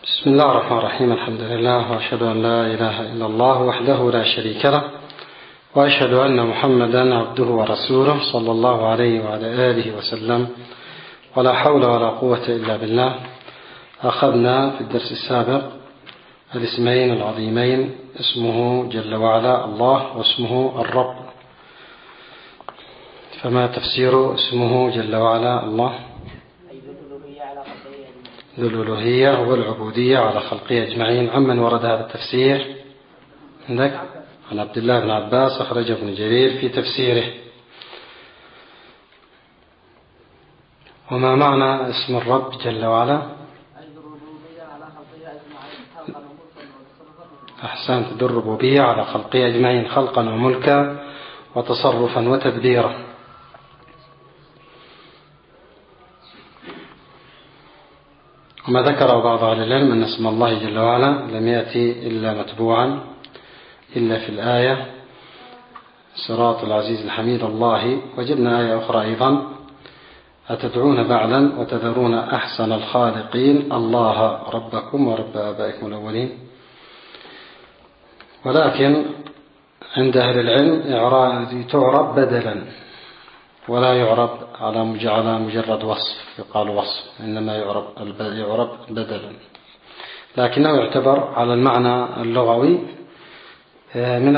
بسم الله الرحمن الرحيم. الحمد لله وأشهد أن لا إله إلا الله وحده لا شريك له، وأشهد أن محمدا عبده ورسوله صلى الله عليه وعلى آله وسلم، ولا حول ولا قوة إلا بالله. أخذنا في الدرس السابق الاسمين العظيمين، اسمه جل وعلا الله واسمه الرب. فما تفسير اسمه جل وعلا الله؟ ذو الألوهية والعبودية على خلقه أجمعين. عمن ورد هذا التفسير عندك؟ عن عبد الله بن عباس، أخرجه ابن جرير في تفسيره. وما معنى اسم الرب جل وعلا؟ أحسنت، ذو الربوبية على خلقه أجمعين، خلقا وملكا وتصرفا وتدبيرا. وما ذكر بعض أهل العلم أن اسم الله جل وعلا لم يأتي إلا متبوعا إلا في الآية صراط العزيز الحميد الله. وجدنا آية أخرى أيضا: أتدعون بعلا وتذرون أحسن الخالقين الله ربكم ورب آبائكم الأولين. ولكن عند أهل العلم تعرب بدلا، ولا يعرب على مجرد وصف، يقال وصف، إنما يعرب بدلا، لكنه يعتبر على المعنى اللغوي من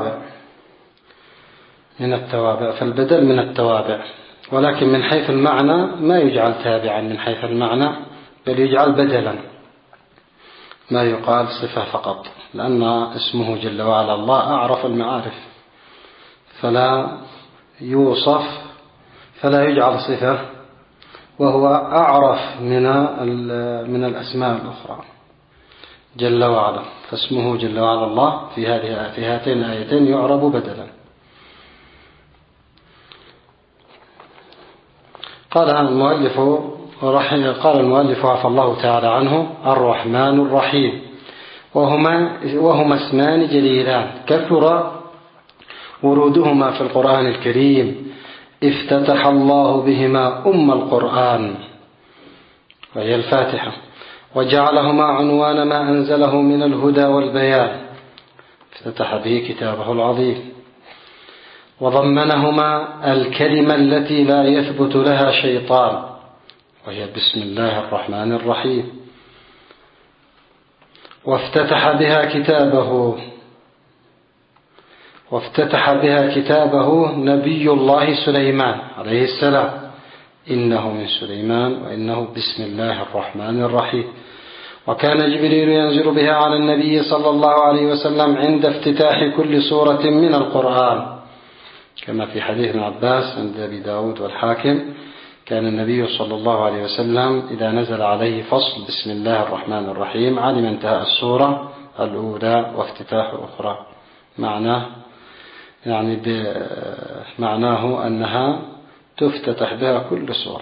التوابع، فالبدل من التوابع، ولكن من حيث المعنى ما يجعل تابعا من حيث المعنى، بل يجعل بدلا، ما يقال صفة فقط، لأن اسمه جل وعلا الله أعرف المعارف، فلا يوصف، فلا يجعل صفة، وهو أعرف من الأسماء الأخرى جل وعلا. فاسمه جل وعلا الله في هاتين الآيتين يعرب بدلا. قال المؤلف عفى الله تعالى عنه: الرحمن الرحيم، وهما اسمان جليلان كثر ورودهما في القرآن الكريم، افتتح الله بهما القرآن وهي الفاتحة، وجعلهما عنوان ما أنزله من الهدى والبيان، افتتح به كتابه العظيم، وضمنهما الكلمة التي لا يثبت لها شيطان، وهي بسم الله الرحمن الرحيم، وافتتح بها كتابه نبي الله سليمان عليه السلام: إنه من سليمان وإنه بسم الله الرحمن الرحيم. وكان جبريل ينزل بها على النبي صلى الله عليه وسلم عند افتتاح كل سورة من القرآن، كما في حديث ابن عباس عند أبي داود والحاكم: كان النبي صلى الله عليه وسلم إذا نزل عليه فصل بسم الله الرحمن الرحيم علم انتهاء السورة الأولى وافتتاح الأخرى. معناه أنها تفتتح بها كل سورة،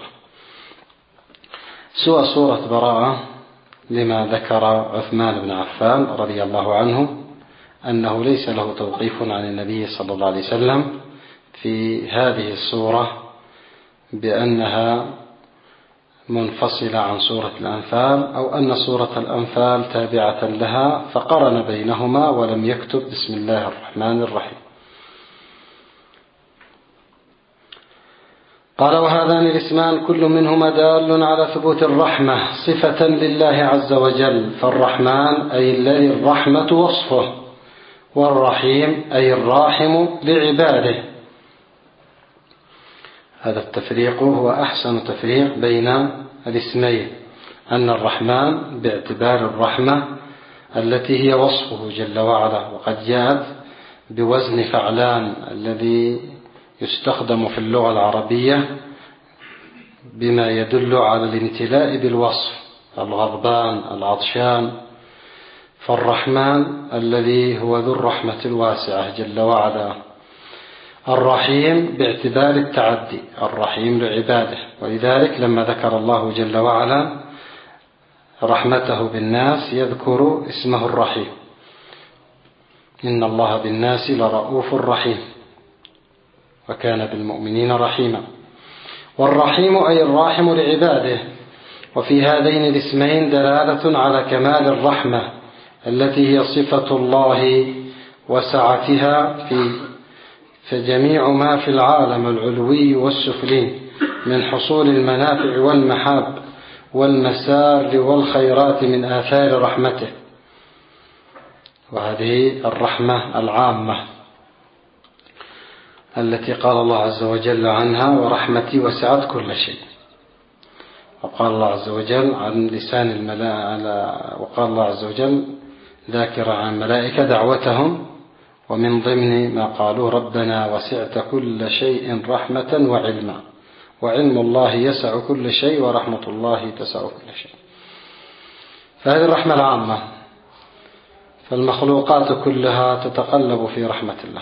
سوى سورة براءة، لما ذكر عثمان بن عفان رضي الله عنه أنه ليس له توقيف عن النبي صلى الله عليه وسلم في هذه السورة بأنها منفصلة عن سورة الأنفال، أو أن سورة الأنفال تابعة لها، فقرن بينهما ولم يكتب بسم الله الرحمن الرحيم. قال: وهذان الاسمان كل منهما دال على ثبوت الرحمة صفة لله عز وجل، فالرحمن أي الذي الرحمة وصفه، والرحيم أي الراحم لعباده. هذا التفريق هو أحسن تفريق بين الاسمين، أن الرحمن باعتبار الرحمة التي هي وصفه جل وعلا، وقد جاءت بوزن فعلان الذي يستخدم في اللغة العربية بما يدل على الامتلاء بالوصف: الغضبان، العطشان. فالرحمن الذي هو ذو الرحمة الواسعة جل وعلا. الرحيم باعتبار التعدي، الرحيم لعباده، ولذلك لما ذكر الله جل وعلا رحمته بالناس يذكر اسمه الرحيم: إن الله بالناس لرؤوف رحيم وكان بالمؤمنين رحيما. والرحيم أي الراحم لعباده، وفي هذين الاسمين دلالة على كمال الرحمة التي هي صفة الله وسعتها فجميع ما في العالم العلوي والسفلي من حصول المنافع والمحاب والمسار والخيرات من آثار رحمته. وهذه الرحمة العامة التي قال الله عز وجل عنها ورحمتي وسعت كل شيء. وقال الله عز وجل عن لسان الملائكة، وقال الله عز وجل ذاكر عن الملائكة دعوتهم ومن ضمن ما قالوا ربنا وسعت كل شيء رحمة وعلما وعلم الله يسع كل شيء ورحمة الله تسع كل شيء. فهذه الرحمة العامة، فالمخلوقات كلها تتقلب في رحمة الله.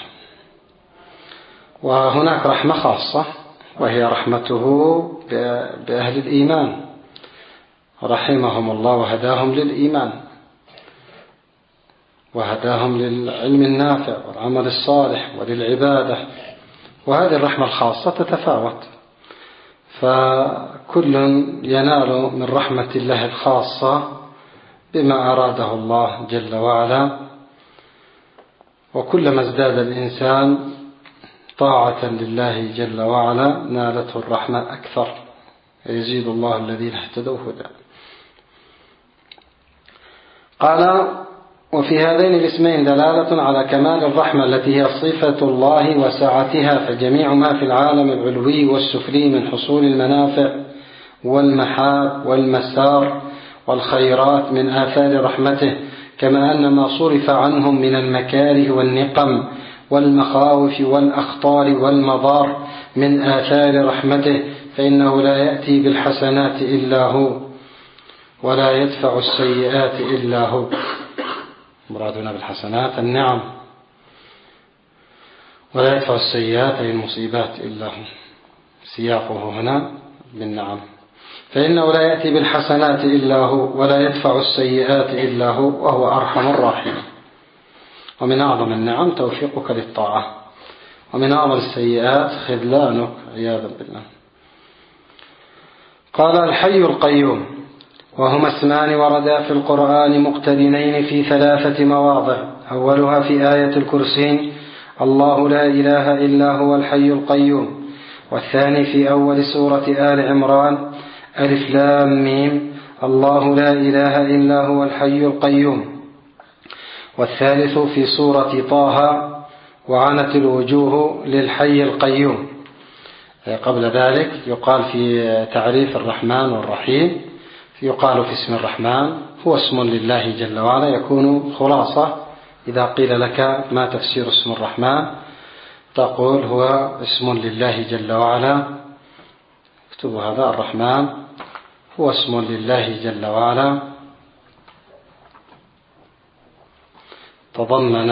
وهناك رحمة خاصة وهي رحمته بأهل الإيمان، رحمهم الله وهداهم للإيمان وهداهم للعلم النافع والعمل الصالح وللعبادة. وهذه الرحمة الخاصة تتفاوت، فكل ينال من رحمة الله الخاصة بما أراده الله جل وعلا. وكلما ازداد الإنسان طاعة لله جل وعلا نالته الرحمة أكثر، يزيد الله الذين اهتدوا هدى. قال وفي هذين الاسمين دلالة على كمال الرحمة التي هي صفة الله وسعتها فجميع ما في العالم العلوي والسفلي من حصول المنافع والمحاب والمسار والخيرات من آثار رحمته، كما أن ما صرف عنهم من المكاره والنقم والمخاوف والأخطار والمضار من آثار رحمته، فإنه لا يأتي بالحسنات إلا هو ولا يدفع السيئات إلا هو. مرادنا بالحسنات النعم، ولا يدفع السيئات أي المصيبات إلا هو، سياقه هنا بالنعم. فإنه لا يأتي بالحسنات إلا هو ولا يدفع السيئات إلا هو وهو أرحم الراحمين. ومن أعظم النعم توفيقك للطاعة، ومن أعظم السيئات خذلانك عياذا بالله. قال الحي القيوم، وهما اسمان وردا في القرآن مقترنين في 3 مواضع. أولها في آية الكرسي الله لا إله إلا هو الحي القيوم، والثاني في أول سورة آل عمران ألف لام ميم الله لا إله إلا هو الحي القيوم، والثالث في سورة طه وعنت الوجوه للحي القيوم. قبل ذلك يقال في تعريف الرحمن والرحيم، يقال في اسم الرحمن هو اسم لله جل وعلا، يكون خلاصة إذا قيل لك ما تفسير اسم الرحمن تقول هو اسم لله جل وعلا. اكتبوا هذا، الرحمن هو اسم لله جل وعلا تضمن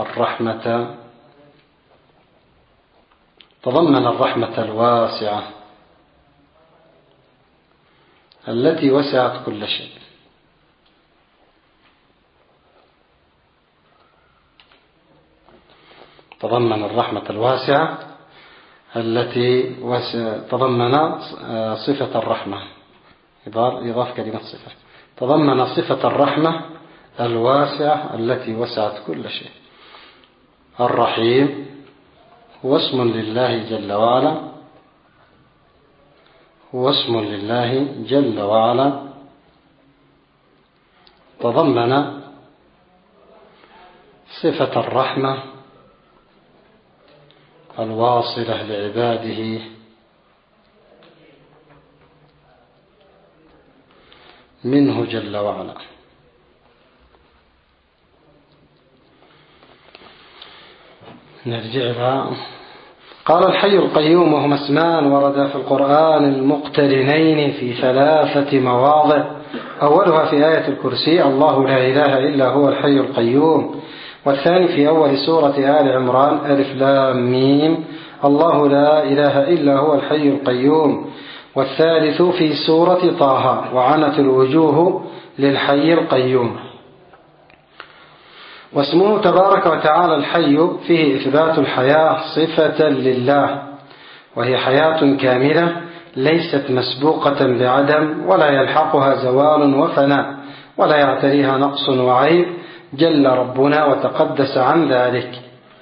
الرحمة الواسعة التي وسعت كل شيء. تضمن الرحمة الواسعة التي تضمن صفة الرحمة، إضافة كلمة صفة، تضمن صفة الرحمة الواسعة التي وسعت كل شيء. الرحيم هو اسم لله جل وعلا، هو اسم لله جل وعلا تضمن صفة الرحمة الواصلة لعباده منه جل وعلا. نرجع لها. قال الحي القيوم وهما اسمان وردا في القرآن المقترنين في 3 مواضع. أولها في آية الكرسي الله لا إله إلا هو الحي القيوم، والثاني في أول سورة آل عمران ألف لام ميم الله لا إله إلا هو الحي القيوم، والثالث في سورة طه وعنت الوجوه للحي القيوم. واسمه تبارك وتعالى الحي فيه إثبات الحياة صفة لله، وهي حياة كاملة ليست مسبوقة بعدم ولا يلحقها زوال وفناء ولا يعتريها نقص وعيب جل ربنا وتقدس عن ذلك.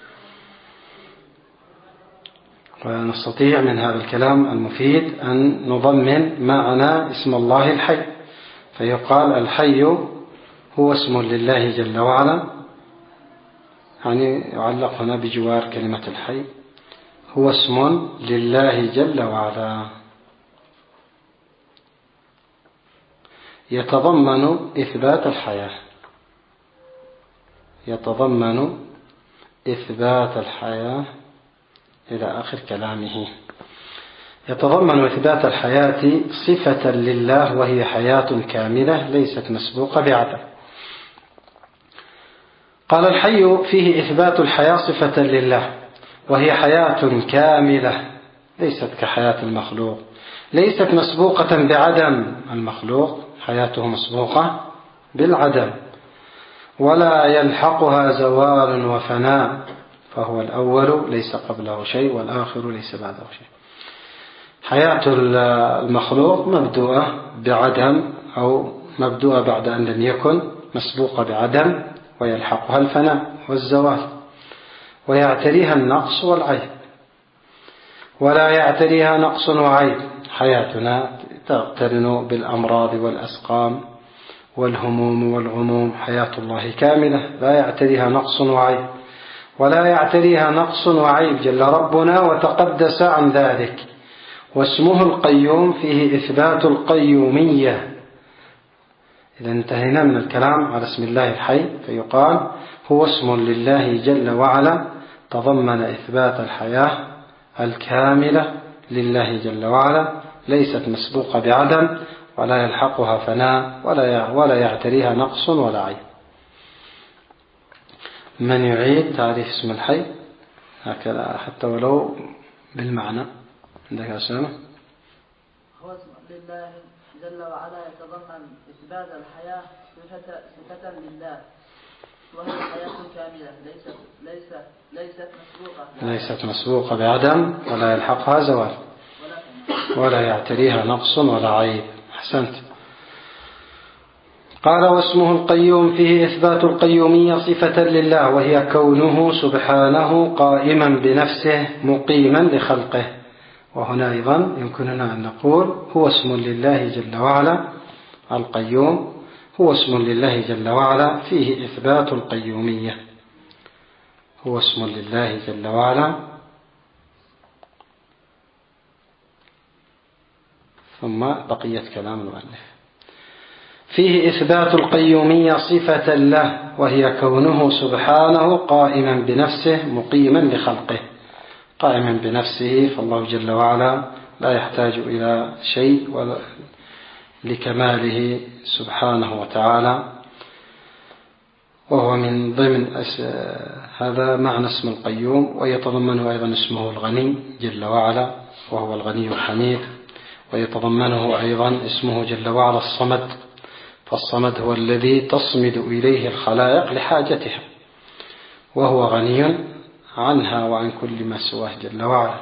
ونستطيع من هذا الكلام المفيد أن نضمن معنى اسم الله الحي، فيقال الحي هو اسم لله جل وعلا، يعني يعلق هنا بجوار كلمة الحي، هو اسم لله جل وعلا يتضمن إثبات الحياة، يتضمن إثبات الحياة إلى آخر كلامه. يتضمن إثبات الحياة صفة لله وهي حياة كاملة ليست مسبوقة بعدم. قال الحي فيه إثبات الحياة صفة لله وهي حياة كاملة ليست كحياة المخلوق، ليست مسبوقة بعدم، المخلوق حياته مسبوقة بالعدم، ولا يلحقها زوال وفناء، فهو الأول ليس قبله شيء والآخر ليس بعده شيء. حياة المخلوق مبدوءة بعدم أو مبدوءة بعد أن لم يكن، مسبوقة بعدم، ويلحقها الفناء والزوال، ويعتريها النقص والعيب، ولا يعتريها نقص وعيب. حياتنا تقترن بالأمراض والأسقام والهموم والغموم، حياة الله كاملة لا يعتريها نقص وعيب، ولا يعتريها نقص وعيب جل ربنا وتقدس عن ذلك. واسمه القيوم فيه إثبات القيومية. إذا انتهينا من الكلام على اسم الله الحي، فيقال هو اسم لله جل وعلا تضمن إثبات الحياة الكاملة لله جل وعلا، ليست مسبوقة بعدم ولا يلحقها فناء ولا يعتريها نقص ولا عيب. من يعيد تعريف اسم الحي هكذا حتى ولو بالمعنى؟ عندك أسامة؟ هو اسم لله جل وعلا يتضمن إثبات الحياة صفة لله وهي حياة كاملة ليست مسبوقة بعدم ولا يلحقها زوال ولا يعتريها نقص ولا عيب. أحسنت. قال واسمه القيوم فيه إثبات القيومية صفة لله وهي كونه سبحانه قائما بنفسه مقيما لخلقه. وهنا أيضا يمكننا أن نقول هو اسم لله جل وعلا، القيوم هو اسم لله جل وعلا فيه إثبات القيومية، هو اسم لله جل وعلا. ثم بقية كلام المؤلف فيه إثبات القيومية صفة له وهي كونه سبحانه قائما بنفسه مقيما لخلقه. قائما بنفسه، فالله جل وعلا لا يحتاج إلى شيء لكماله سبحانه وتعالى، وهو من ضمن هذا معنى اسم القيوم. ويتضمنه أيضا اسمه الغني جل وعلا وهو الغني الحميد، ويتضمنه أيضا اسمه جل وعلا الصمد، فالصمد هو الذي تصمد إليه الخلائق لحاجتها، وهو غني عنها وعن كل ما سواه جل وعلا.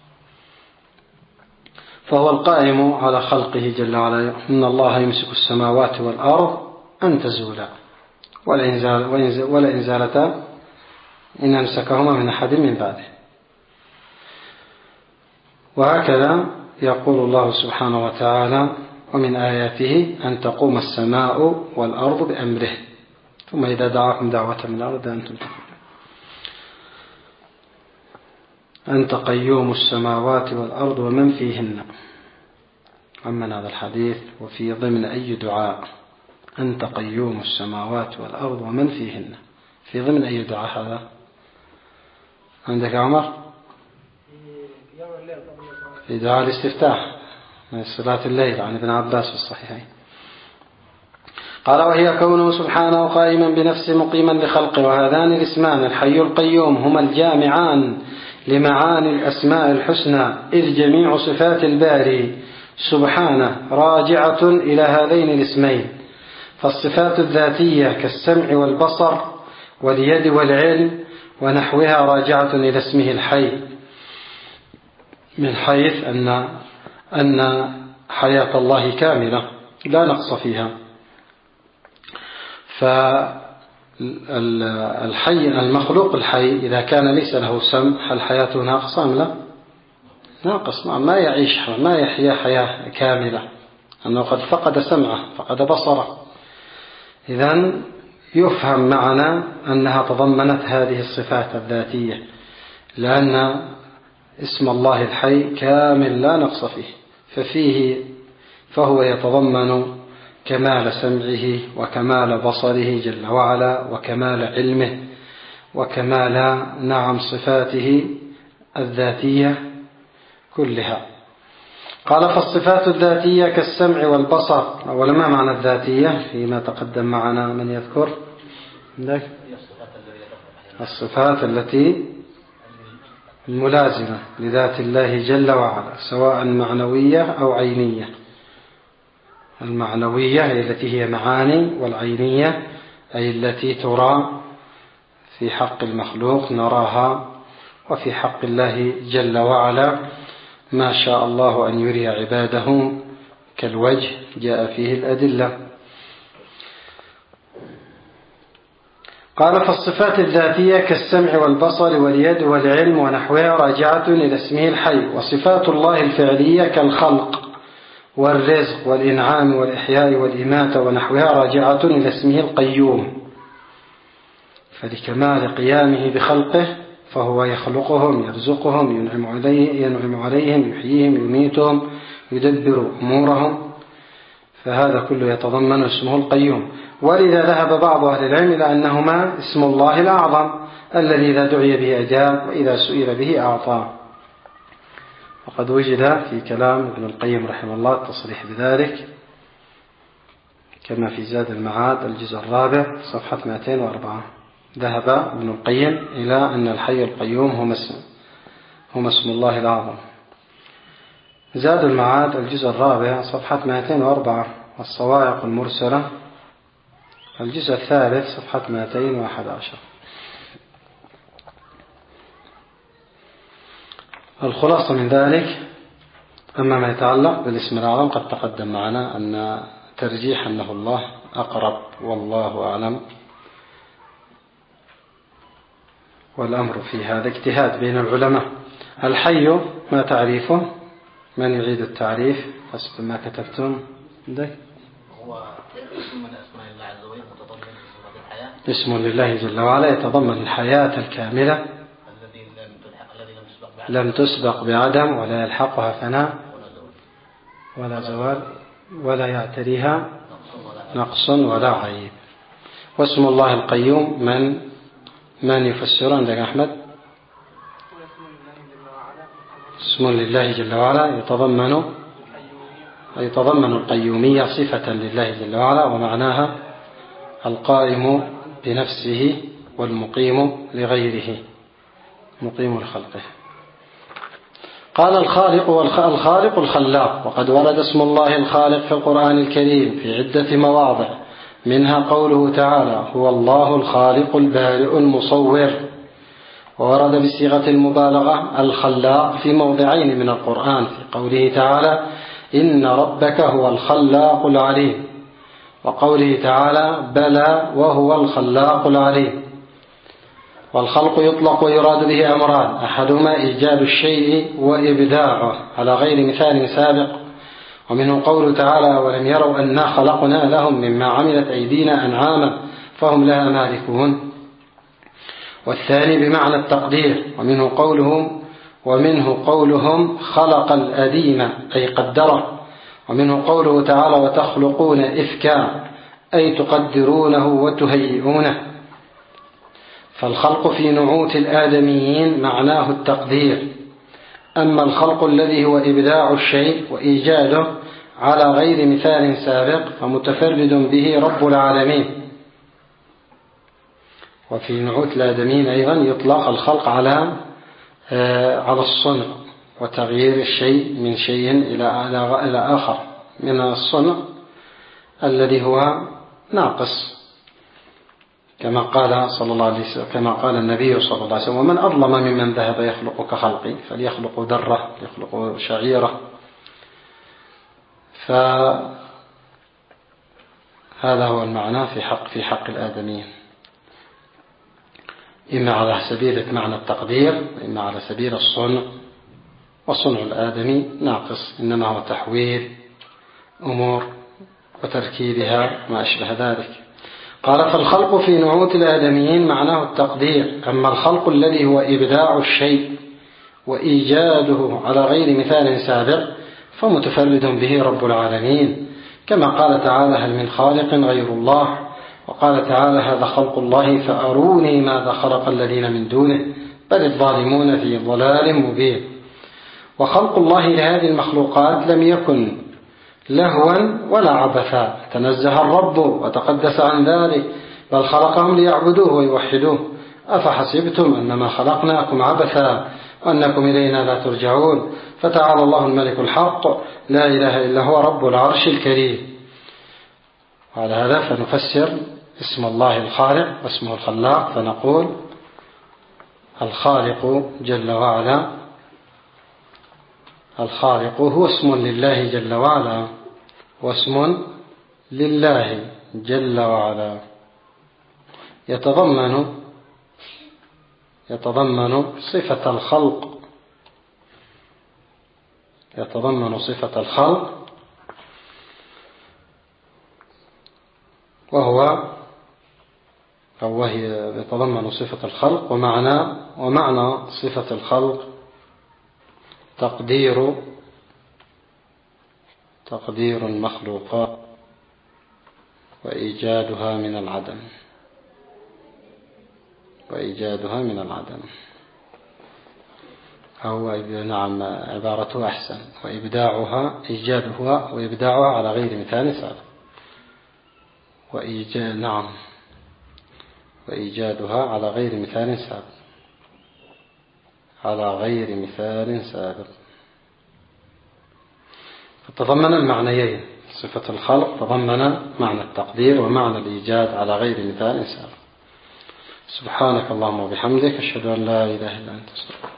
فهو القائم على خلقه جل وعلا. إن الله يمسك السماوات والأرض أن تزولا ولا إن زالتا إن أمسكهما من أحد من بعده. وهكذا يقول الله سبحانه وتعالى ومن آياته أن تقوم السماء والأرض بأمره ثم إذا دعاكم دعوة من الأرض أنتم تقومون. أنت قيوم السماوات والأرض ومن فيهن. عمن هذا الحديث وفي ضمن أي دعاء؟ أنت قيوم السماوات والأرض ومن فيهن، في ضمن أي دعاء هذا؟ عندك عمر؟ في دعاء الاستفتاح من صلاة الليل عن ابن عباس في الصحيحين. قال وهي كونه سبحانه قائما بنفسه مقيما لخلقه. وهذان الاسمان الحي القيوم هما الجامعان لمعاني الأسماء الحسنى، إذ جميع صفات الباري سبحانه راجعة إلى هذين الاسمين. فالصفات الذاتية كالسمع والبصر واليد والعلم ونحوها راجعة إلى اسمه الحي، من حيث أن أن حياة الله كاملة لا نقص فيها. فالحي المخلوق الحي إذا كان ليس له سمع هل حياته ناقصة أم لا؟ ناقص، ما يعيش، ما يحيا حياة كاملة، أنه قد فقد سمعه، فقد بصره. إذن يفهم معنا أنها تضمنت هذه الصفات الذاتية، لأن اسم الله الحي كامل لا نقص فيه، فهو يتضمن كمال سمعه وكمال بصره جل وعلا، وكمال علمه، وكمال صفاته الذاتية كلها. قال فالصفات الذاتية كالسمع والبصر. أولا ما معنى الذاتية فيما تقدم معنا؟ من يذكر؟ الصفات التي الملازمة لذات الله جل وعلا، سواء معنوية أو عينية. المعنوية هي التي هي معاني، والعينية أي التي ترى في حق المخلوق نراها، وفي حق الله جل وعلا ما شاء الله أن يري عباده كالوجه جاء فيه الأدلة. قال فالصفات الذاتية كالسمع والبصر واليد والعلم ونحوها راجعة إلى اسمه الحي. وصفات الله الفعلية كالخلق والرزق والإنعام والإحياء والإماتة ونحوها راجعة إلى اسمه القيوم، فلكمال قيامه بخلقه فهو يخلقهم، يرزقهم، ينعم عليهم، يحييهم، يميتهم، يدبر أمورهم، فهذا كله يتضمن اسمه القيوم. ولذا ذهب بعض أهل العلم إلى أنهما اسم الله الأعظم الذي إذا دعي به أجاب وإذا سئل به أعطاه. وقد وجد في كلام ابن القيم رحمه الله التصريح بذلك، كما في زاد المعاد الجزء 4 صفحة 204. ذهب ابن القيم إلى أن الحي القيوم هم اسم الله الأعظم. زاد المعاد الجزء 4 صفحة 204. والصواعق المرسلة الجزء 3 صفحة 211. الخلاصة من ذلك، أما ما يتعلق بالاسم الأعظم قد تقدم معنا أن ترجيح أنه الله أقرب، والله أعلم، والأمر في هذا اجتهاد بين العلماء. الحي ما تعريفه؟ من يعيد التعريف حسب ما كتبتم عندك؟ هو اسم من أسماء الله عز وجل متضمن صفات الحياة، اسم لله جل وعلا يتضمن الحياة الكاملة الذي لم تسبق بعدم ولا يلحقها فناء ولا زوال ولا يعتريها نقص ولا عيب. واسم الله القيوم من يفسر عندك أحمد؟ اسم لله جل وعلا يتضمن القيومية صفة لله جل وعلا، ومعناها القائم بنفسه والمقيم لغيره، مقيم لخلقه. قال الخالق الخلاق. وقد ورد اسم الله الخالق في القرآن الكريم في عدة مواضع، منها قوله تعالى هو الله الخالق البارئ المصور. وورد بصيغة المبالغة الخلاق في موضعين من القرآن، في قوله تعالى إن ربك هو الخلاق العليم، وقوله تعالى بلى وهو الخلاق العليم. والخلق يطلق ويراد به أمران، أحدهما إيجاد الشيء وإبداعه على غير مثال سابق، ومنه قوله تعالى ولم يروا أنا خلقنا لهم مما عملت أيدينا أنعاما فهم لها مالكون. والثاني بمعنى التقدير، ومنه قولهم خلق الأديم أي قدره، ومنه قوله تعالى وتخلقون إفكا أي تقدرونه وتهيئونه. فالخلق في نعوت الآدميين معناه التقدير، أما الخلق الذي هو إبداع الشيء وإيجاده على غير مثال سابق فمتفرد به رب العالمين. وفي نعوت الآدميين أيضا يطلق الخلق على الصنع وتغيير الشيء من شيء إلى آخر من الصنع الذي هو ناقص، كما قال النبي صلى الله عليه وسلم ومن أظلم ممن ذهب يخلق كخلقي فليخلق ذرة، يخلق شعيرة. فهذا هو المعنى في حق الآدميين، إما على سبيل معنى التقدير وإما على سبيل الصنع، وصنع الآدمي ناقص، إنما هو تحويل أمور وتركيبها ما أشبه ذلك. قال فالخلق في نعوت الآدميين معناه التقدير، أما الخلق الذي هو إبداع الشيء وإيجاده على غير مثال سابق فمتفرد به رب العالمين، كما قال تعالى هل من خالق غير الله، وقال تعالى هذا خلق الله فأروني ماذا خلق الذين من دونه بل الظالمون في ضلال مبين. وخلق الله لهذه المخلوقات لم يكن لهوا ولا عبثا، تنزه الرب وتقدس عن ذلك، بل خلقهم ليعبدوه ويوحدوه. أفحسبتم أنما خلقناكم عبثا وأنكم إلينا لا ترجعون، فتعالى الله الملك الحق لا إله إلا هو رب العرش الكريم. وعلى هذا فنفسر اسم الله الخالق واسمه الخلاق، فنقول الخالق جل وعلا، الخالق هو اسم لله جل وعلا، واسم لله جل وعلا يتضمن صفة الخلق، يتضمن صفة الخلق، وهي يتضمن صفة الخلق، ومعنى صفة الخلق تقدير المخلوقات وإيجادها من العدم، أو نعم عبارته أحسن، إيجادها وإبداعها على غير مثال سابق، وإيجادها على غير مثال سابق، فتضمن المعنيين، صفة الخلق تضمن معنى التقدير ومعنى الإيجاد على غير مثال سابق. سبحانك اللهم وبحمدك، أشهد أن لا إله إلا أنت.